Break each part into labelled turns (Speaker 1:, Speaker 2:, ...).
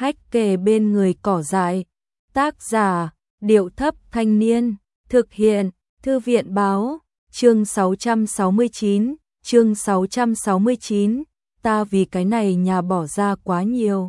Speaker 1: Hách kề bên người cỏ dại. Tác giả, Điệu Thấp Thanh Niên. Thực hiện, Thư viện Báo. Chương 669, chương 669. Ta vì cái này nhà bỏ ra quá nhiều.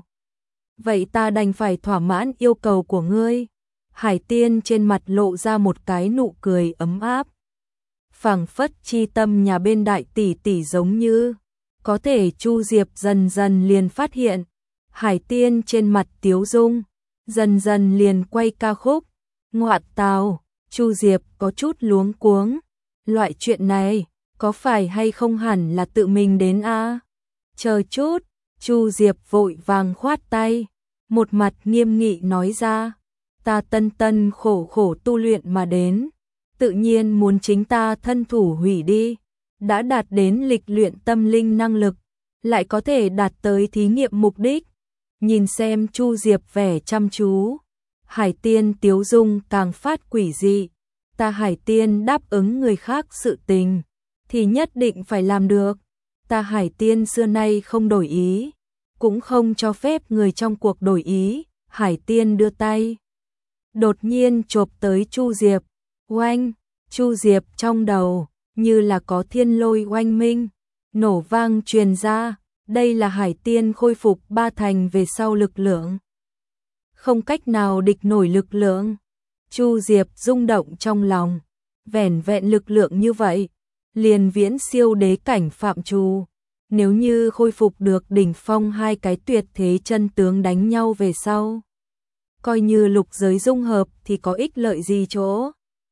Speaker 1: Vậy ta đành phải thỏa mãn yêu cầu của ngươi. Hải Tiên trên mặt lộ ra một cái nụ cười ấm áp. Phảng phất chi tâm nhà bên đại tỷ tỷ giống như. Có thể Chu Diệp dần dần liền phát hiện. Hải Tiên trên mặt tiếu dung. Dần dần liền quay ca khúc. Ngoạn tào, Chu Diệp có chút luống cuống. Loại chuyện này, có phải hay không hẳn là tự mình đến a? Chờ chút, Chu Diệp vội vàng khoát tay. Một mặt nghiêm nghị nói ra. Ta tân tân khổ khổ tu luyện mà đến. Tự nhiên muốn chính ta thân thủ hủy đi. Đã đạt đến lịch luyện tâm linh năng lực. Lại có thể đạt tới thí nghiệm mục đích. Nhìn xem Chu Diệp vẻ chăm chú. Hải Tiên tiếu dung càng phát quỷ dị. Ta Hải Tiên đáp ứng người khác sự tình. Thì nhất định phải làm được. Ta Hải Tiên xưa nay không đổi ý. Cũng không cho phép người trong cuộc đổi ý. Hải Tiên đưa tay. Đột nhiên chộp tới Chu Diệp. Oanh, Chu Diệp trong đầu. Như là có thiên lôi oanh minh. Nổ vang truyền ra. Đây là Hải Tiên khôi phục 3 thành về sau lực lượng. Không cách nào địch nổi lực lượng. Chu Diệp rung động trong lòng. Vẻn vẹn lực lượng như vậy. Liền viễn siêu đế cảnh phạm trù. Nếu như khôi phục được đỉnh phong hai cái tuyệt thế chân tướng đánh nhau về sau. Coi như lục giới dung hợp thì có ích lợi gì chỗ.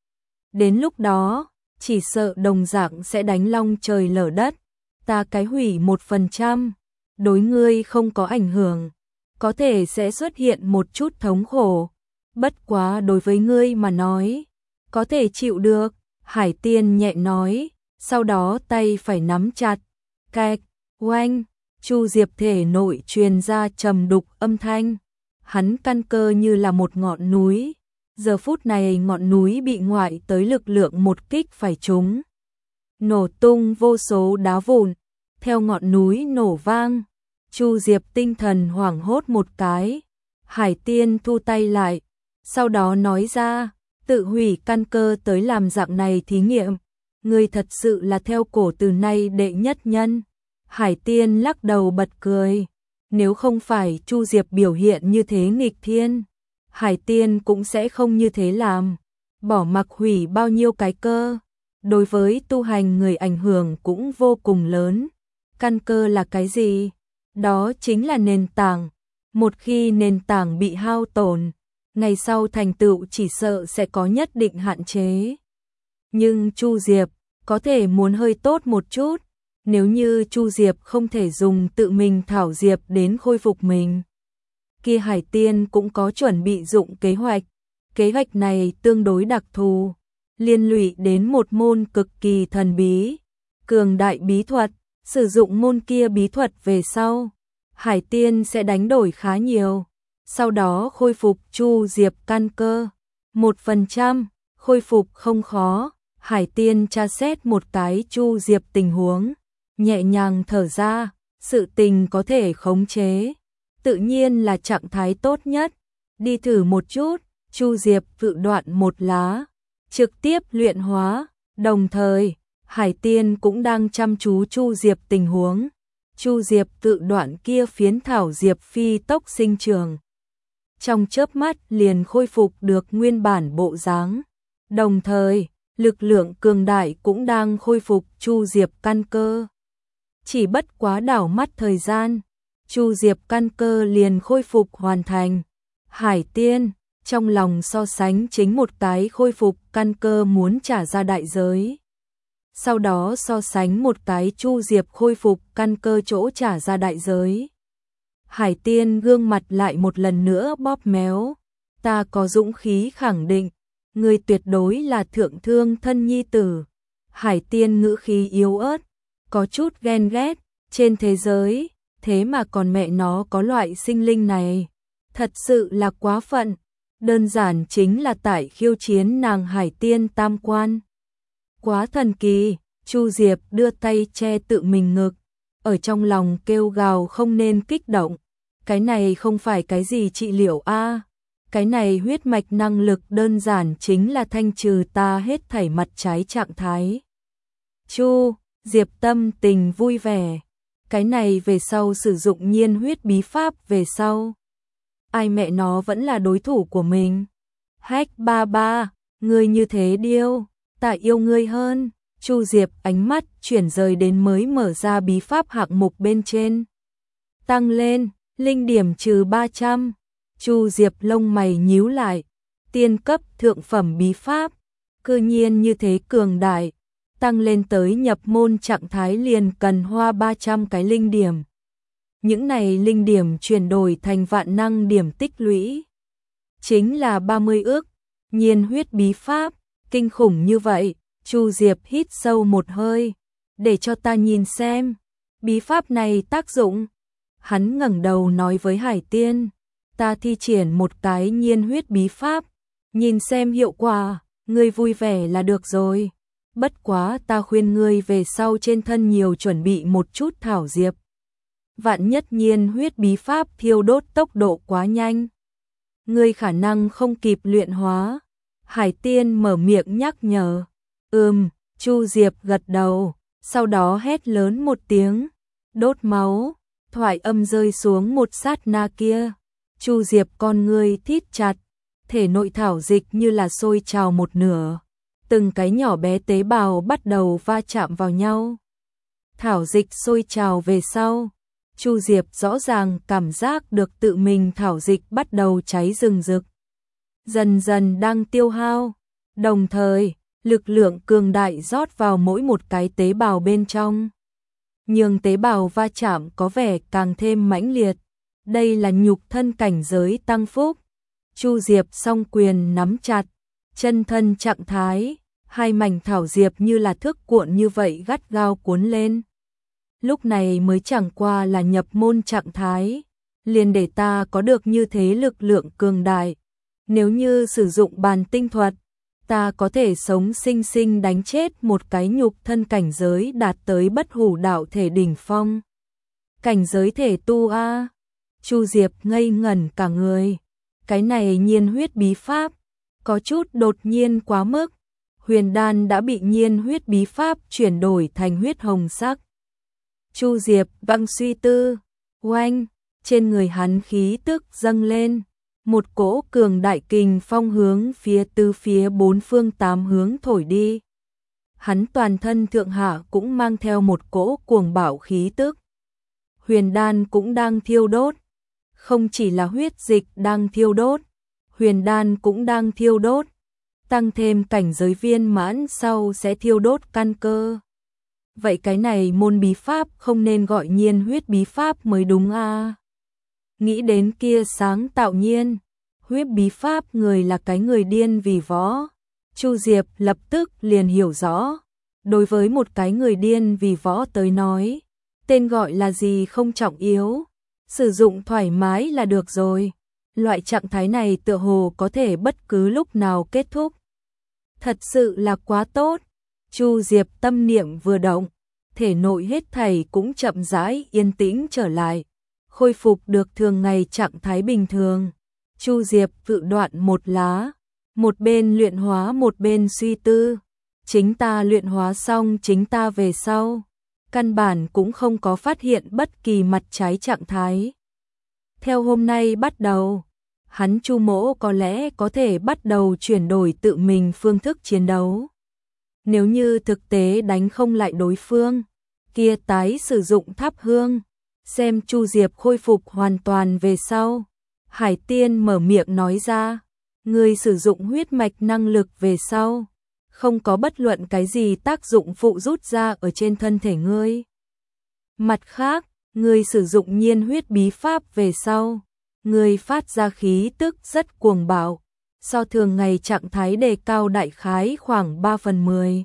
Speaker 1: Đến lúc đó, chỉ sợ đồng dạng sẽ đánh long trời lở đất. Ta cái hủy 1%, đối ngươi không có ảnh hưởng, có thể sẽ xuất hiện một chút thống khổ, bất quá đối với ngươi mà nói, có thể chịu được. Hải Tiên nhẹ nói, sau đó tay phải nắm chặt, cạch, oanh, Chu Diệp thể nội truyền ra trầm đục âm thanh, hắn căn cơ như là một ngọn núi, giờ phút này ngọn núi bị ngoại tới lực lượng một kích phải trúng. Nổ tung vô số đá vụn, theo ngọn núi nổ vang, Chu Diệp tinh thần hoảng hốt một cái. Hải Tiên thu tay lại, sau đó nói ra, tự hủy căn cơ tới làm dạng này thí nghiệm, ngươi thật sự là theo cổ từ nay đệ nhất nhân. Hải Tiên lắc đầu bật cười, nếu không phải Chu Diệp biểu hiện như thế nghịch thiên, Hải Tiên cũng sẽ không như thế làm, bỏ mặc hủy bao nhiêu cái cơ. Đối với tu hành người ảnh hưởng cũng vô cùng lớn. Căn cơ là cái gì? Đó chính là nền tảng. Một khi nền tảng bị hao tổn, ngày sau thành tựu chỉ sợ sẽ có nhất định hạn chế. Nhưng Chu Diệp có thể muốn hơi tốt một chút. Nếu như Chu Diệp không thể dùng tự mình thảo diệp đến khôi phục mình, kia Hải Tiên cũng có chuẩn bị dụng kế hoạch. Kế hoạch này tương đối đặc thù, liên lụy đến một môn cực kỳ thần bí, cường đại bí thuật. Sử dụng môn kia bí thuật về sau, Hải Tiên sẽ đánh đổi khá nhiều, sau đó khôi phục Chu Diệp căn cơ. 1%, khôi phục không khó. Hải Tiên tra xét một cái Chu Diệp tình huống, nhẹ nhàng thở ra, sự tình có thể khống chế, tự nhiên là trạng thái tốt nhất. Đi thử một chút. Chu Diệp tự đoạn một lá, trực tiếp luyện hóa, đồng thời Hải Tiên cũng đang chăm chú Chu Diệp tình huống. Chu Diệp tự đoạn kia phiến thảo diệp phi tốc sinh trường, trong chớp mắt liền khôi phục được nguyên bản bộ dáng. Đồng thời, lực lượng cường đại cũng đang khôi phục Chu Diệp căn cơ. Chỉ bất quá đảo mắt thời gian, Chu Diệp căn cơ liền khôi phục hoàn thành. Hải Tiên trong lòng so sánh chính một cái khôi phục căn cơ muốn trả ra đại giới. Sau đó so sánh một cái Chu Diệp khôi phục căn cơ chỗ trả ra đại giới. Hải Tiên gương mặt lại một lần nữa bóp méo. Ta có dũng khí khẳng định, ngươi tuyệt đối là thượng thương thân nhi tử. Hải Tiên ngữ khí yếu ớt, có chút ghen ghét, trên thế giới, thế mà còn mẹ nó có loại sinh linh này. Thật sự là quá phận. Đơn giản chính là tại khiêu chiến nàng Hải Tiên tam quan. Quá thần kỳ. Chu Diệp đưa tay che tự mình ngực, ở trong lòng kêu gào không nên kích động. Cái này không phải cái gì trị liệu a, cái này huyết mạch năng lực đơn giản chính là thanh trừ ta hết thảy mặt trái trạng thái. Chu Diệp tâm tình vui vẻ, cái này về sau sử dụng nhiên huyết bí pháp về sau, ai mẹ nó vẫn là đối thủ của mình. Hách ba ba, ngươi như thế điêu, ta yêu ngươi hơn. Chu Diệp ánh mắt chuyển rời đến mới mở ra bí pháp hạng mục bên trên. Tăng lên, linh điểm trừ 300. Chu Diệp lông mày nhíu lại, tiên cấp thượng phẩm bí pháp, cư nhiên như thế cường đại, tăng lên tới nhập môn trạng thái liền cần hoa 300 cái linh điểm. Những này linh điểm chuyển đổi thành vạn năng điểm tích lũy, chính là 30 ước, nhiên huyết bí pháp, kinh khủng như vậy. Chu Diệp hít sâu một hơi, để cho ta nhìn xem, bí pháp này tác dụng. Hắn ngẩng đầu nói với Hải Tiên, ta thi triển một cái nhiên huyết bí pháp, nhìn xem hiệu quả, ngươi vui vẻ là được rồi. Bất quá ta khuyên ngươi về sau trên thân nhiều chuẩn bị một chút thảo diệp. Vạn nhất nhiên huyết bí pháp thiêu đốt tốc độ quá nhanh, ngươi khả năng không kịp luyện hóa. Hải Tiên mở miệng nhắc nhở. Chu Diệp gật đầu, sau đó hét lớn một tiếng, đốt máu. Thoại âm rơi xuống một sát na kia, Chu Diệp con ngươi thít chặt, thể nội thảo dịch như là sôi trào một nửa, từng cái nhỏ bé tế bào bắt đầu va chạm vào nhau. Thảo dịch sôi trào về sau, Chu Diệp rõ ràng cảm giác được tự mình thảo dịch bắt đầu cháy rừng rực, dần dần đang tiêu hao, đồng thời lực lượng cường đại rót vào mỗi một cái tế bào bên trong, nhường tế bào va chạm có vẻ càng thêm mãnh liệt. Đây là nhục thân cảnh giới tăng phúc. Chu Diệp song quyền nắm chặt, chân thân trạng thái, hai mảnh thảo diệp như là thước cuộn như vậy gắt gao cuốn lên. Lúc này mới chẳng qua là nhập môn trạng thái, liền để ta có được như thế lực lượng cường đại. Nếu như sử dụng bàn tinh thuật, ta có thể sống sinh sinh đánh chết một cái nhục thân cảnh giới đạt tới bất hủ đạo thể đỉnh phong. Cảnh giới thể tu a. Chu Diệp ngây ngẩn cả người. Cái này nhiên huyết bí pháp, có chút đột nhiên quá mức. Huyền đan đã bị nhiên huyết bí pháp chuyển đổi thành huyết hồng sắc. Chu Diệp văng suy tư, oanh, trên người hắn khí tức dâng lên. Một cỗ cường đại kình phong hướng phía bốn phương tám hướng thổi đi. Hắn toàn thân thượng hạ cũng mang theo một cỗ cuồng bạo khí tức. Huyền đan cũng đang thiêu đốt. Không chỉ là huyết dịch đang thiêu đốt, huyền đan cũng đang thiêu đốt. Tăng thêm cảnh giới viên mãn sau sẽ thiêu đốt căn cơ. Vậy cái này môn bí pháp không nên gọi nhiên huyết bí pháp mới đúng a. Nghĩ đến kia sáng tạo nhiên huyết bí pháp người là cái người điên vì võ. Chu Diệp lập tức liền hiểu rõ. Đối với một cái người điên vì võ tới nói, tên gọi là gì không trọng yếu, sử dụng thoải mái là được rồi. Loại trạng thái này tựa hồ có thể bất cứ lúc nào kết thúc. Thật sự là quá tốt. Chu Diệp tâm niệm vừa động, thể nội hết thảy cũng chậm rãi yên tĩnh trở lại, khôi phục được thường ngày trạng thái bình thường. Chu Diệp tự đoạn một lá, một bên luyện hóa một bên suy tư. Chính ta luyện hóa xong chính ta về sau, căn bản cũng không có phát hiện bất kỳ mặt trái trạng thái. Theo hôm nay bắt đầu, hắn Chu Mỗ có lẽ có thể bắt đầu chuyển đổi tự mình phương thức chiến đấu. Nếu như thực tế đánh không lại đối phương, kia tái sử dụng thắp hương, xem Chu Diệp khôi phục hoàn toàn về sau. Hải Tiên mở miệng nói ra, người sử dụng huyết mạch năng lực về sau, không có bất luận cái gì tác dụng phụ rút ra ở trên thân thể ngươi. Mặt khác, ngươi sử dụng nhiên huyết bí pháp về sau, ngươi phát ra khí tức rất cuồng bạo, so thường ngày trạng thái đề cao đại khái khoảng 3/10.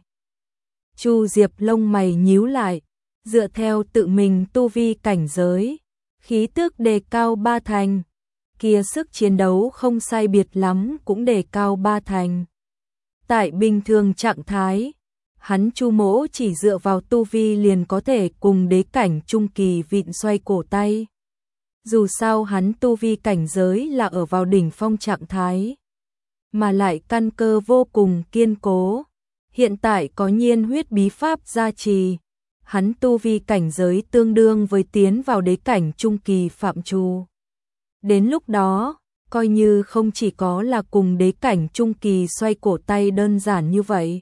Speaker 1: Chu Diệp lông mày nhíu lại, dựa theo tự mình tu vi cảnh giới, khí tức đề cao 3 thành, kia sức chiến đấu không sai biệt lắm cũng đề cao 3 thành. Tại bình thường trạng thái, hắn Chu Mỗ chỉ dựa vào tu vi liền có thể cùng đế cảnh trung kỳ vịn xoay cổ tay. Dù sao hắn tu vi cảnh giới là ở vào đỉnh phong trạng thái, mà lại căn cơ vô cùng kiên cố. Hiện tại có nhiên huyết bí pháp gia trì, hắn tu vi cảnh giới tương đương với tiến vào đế cảnh trung kỳ phạm trù. Đến lúc đó, coi như không chỉ có là cùng đế cảnh trung kỳ xoay cổ tay đơn giản như vậy.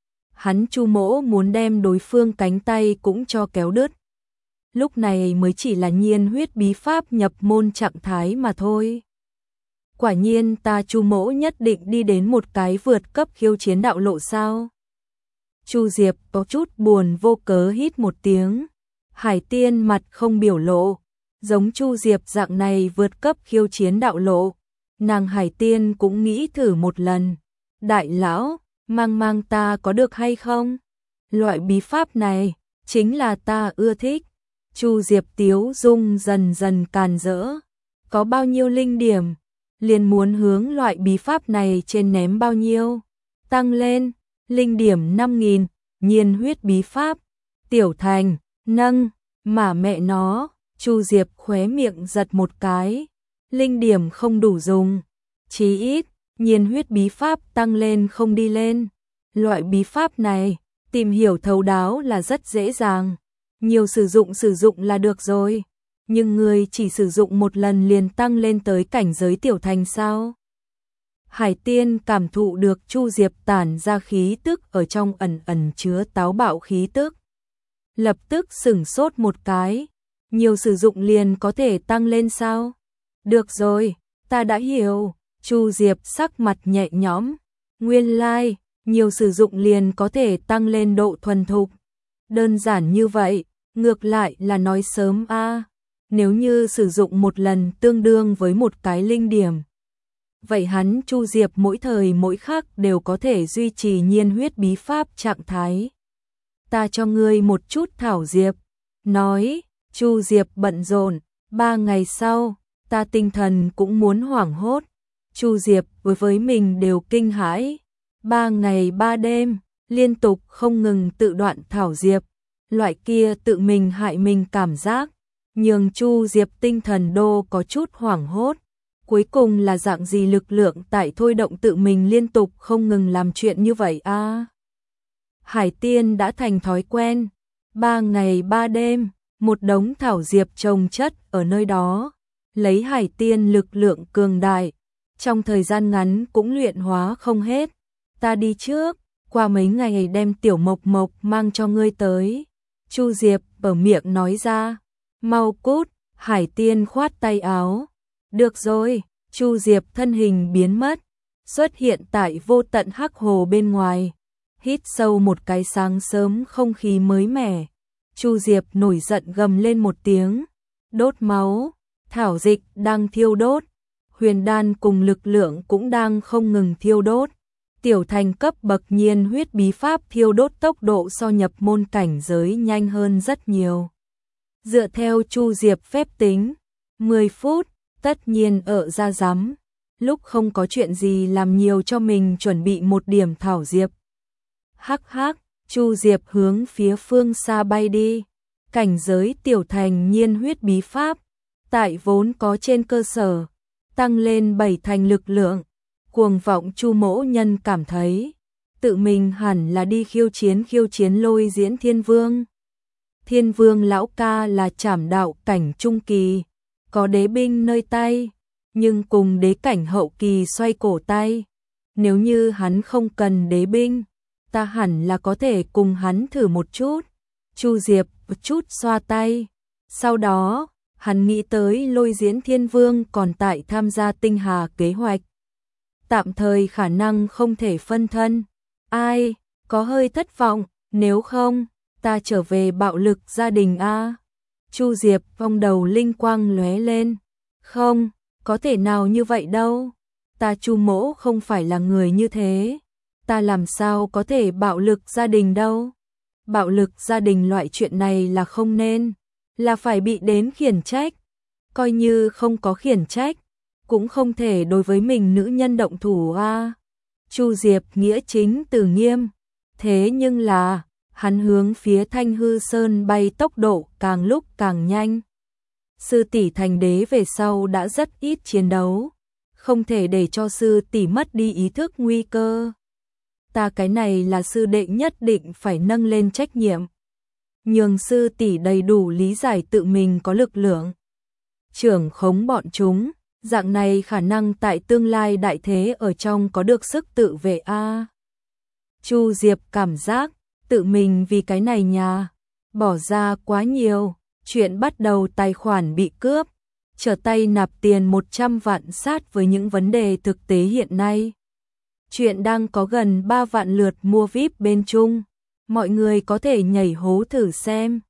Speaker 1: Hắn Chu Mỗ muốn đem đối phương cánh tay cũng cho kéo đứt. Lúc này mới chỉ là nhiên huyết bí pháp nhập môn trạng thái mà thôi. Quả nhiên ta Chu Mỗ nhất định đi đến một cái vượt cấp khiêu chiến đạo lộ sao? Chu Diệp có chút buồn vô cớ hít một tiếng. Hải Tiên mặt không biểu lộ, giống Chu Diệp dạng này vượt cấp khiêu chiến đạo lộ, nàng Hải Tiên cũng nghĩ thử một lần. Đại lão, mang ta có được hay không? Loại bí pháp này chính là ta ưa thích. Chu Diệp tiếu dung dần dần càn rỡ. Có bao nhiêu linh điểm, liền muốn hướng loại bí pháp này trên ném bao nhiêu. Tăng lên, linh điểm 5.000, nhiên huyết bí pháp. Tiểu Thành, nâng, mà mẹ nó, Chu Diệp khóe miệng giật một cái. Linh điểm không đủ dùng, chí ít, nhiên huyết bí pháp tăng lên không đi lên. Loại bí pháp này, tìm hiểu thấu đáo là rất dễ dàng. Nhiều sử dụng là được rồi. Nhưng người chỉ sử dụng một lần liền tăng lên tới cảnh giới tiểu thành sao? Hải Tiên cảm thụ được Chu Diệp tản ra khí tức ở trong ẩn chứa táo bạo khí tức. Lập tức sửng sốt một cái. Nhiều sử dụng liền có thể tăng lên sao? Được rồi, ta đã hiểu. Chu Diệp sắc mặt nhẹ nhõm. Nguyên lai, nhiều sử dụng liền có thể tăng lên độ thuần thục. Đơn giản như vậy, ngược lại là nói sớm a. Nếu như sử dụng một lần tương đương với một cái linh điểm, vậy hắn Chu Diệp mỗi thời mỗi khắc đều có thể duy trì nhiên huyết bí pháp trạng thái. Ta cho ngươi một chút thảo diệp. Nói, Chu Diệp bận rộn. 3 ngày sau, ta tinh thần cũng muốn hoảng hốt. Chu Diệp với mình đều kinh hãi. 3 ngày 3 đêm, liên tục không ngừng tự đoạn thảo diệp. Loại kia tự mình hại mình cảm giác, nhường Chu Diệp tinh thần đô có chút hoảng hốt. Cuối cùng là dạng gì lực lượng tại thôi động tự mình liên tục không ngừng làm chuyện như vậy a? Hải Tiên đã thành thói quen. 3 ngày 3 đêm, một đống thảo diệp chồng chất ở nơi đó. Lấy Hải Tiên lực lượng cường đại, trong thời gian ngắn cũng luyện hóa không hết. Ta đi trước, qua mấy ngày đem tiểu Mộc Mộc mang cho ngươi tới. Chu Diệp ở miệng nói ra. Mau cút, Hải Tiên khoát tay áo. Được rồi, Chu Diệp thân hình biến mất, xuất hiện tại vô tận hắc hồ bên ngoài. Hít sâu một cái sáng sớm không khí mới mẻ. Chu Diệp nổi giận gầm lên một tiếng. Đốt máu, thảo dịch đang thiêu đốt. Huyền đan cùng lực lượng cũng đang không ngừng thiêu đốt. Tiểu thành cấp bậc nhiên huyết bí pháp thiêu đốt tốc độ so nhập môn cảnh giới nhanh hơn rất nhiều. Dựa theo Chu Diệp phép tính, 10 phút, tất nhiên ở ra rắm. Lúc không có chuyện gì làm nhiều cho mình chuẩn bị một điểm thảo diệp. Hắc hắc, Chu Diệp hướng phía phương xa bay đi. Cảnh giới tiểu thành nhiên huyết bí pháp, tại vốn có trên cơ sở, tăng lên 7 thành lực lượng. Cuồng vọng Chu Mỗ Nhân cảm thấy, tự mình hẳn là đi khiêu chiến Lôi Diễn Thiên Vương. Thiên Vương lão ca là trảm đạo cảnh trung kỳ, có đế binh nơi tay, nhưng cùng đế cảnh hậu kỳ xoay cổ tay. Nếu như hắn không cần đế binh, ta hẳn là có thể cùng hắn thử một chút. Chu Diệp một chút xoa tay. Sau đó, hắn nghĩ tới Lôi Diễn Thiên Vương còn tại tham gia tinh hà kế hoạch. Tạm thời khả năng không thể phân thân. Ai, có hơi thất vọng, nếu không, ta trở về bạo lực gia đình a. Chu Diệp vòng đầu linh quang lóe lên. Không, có thể nào như vậy đâu. Ta Chu Mỗ không phải là người như thế. Ta làm sao có thể bạo lực gia đình đâu. Bạo lực gia đình loại chuyện này là không nên, là phải bị đến khiển trách. Coi như không có khiển trách, cũng không thể đối với mình nữ nhân động thủ a. Chu Diệp nghĩa chính từ nghiêm. Thế nhưng là, hắn hướng phía Thanh Hư Sơn bay tốc độ càng lúc càng nhanh. sư tỷ thành đế về sau đã rất ít chiến đấu, không thể để cho sư tỷ mất đi ý thức nguy cơ. Ta cái này là sư đệ nhất định phải nâng lên trách nhiệm, nhường sư tỷ đầy đủ lý giải tự mình có lực lượng trưởng khống bọn chúng, dạng này khả năng tại tương lai đại thế ở trong có được sức tự vệ a. Chu Diệp cảm giác tự mình vì cái này nhà bỏ ra quá nhiều, chuyện bắt đầu tài khoản bị cướp, trở tay nạp tiền 100 vạn sát với những vấn đề thực tế hiện nay. Chuyện đang có gần 3 vạn lượt mua VIP bên Trung, mọi người có thể nhảy hố thử xem.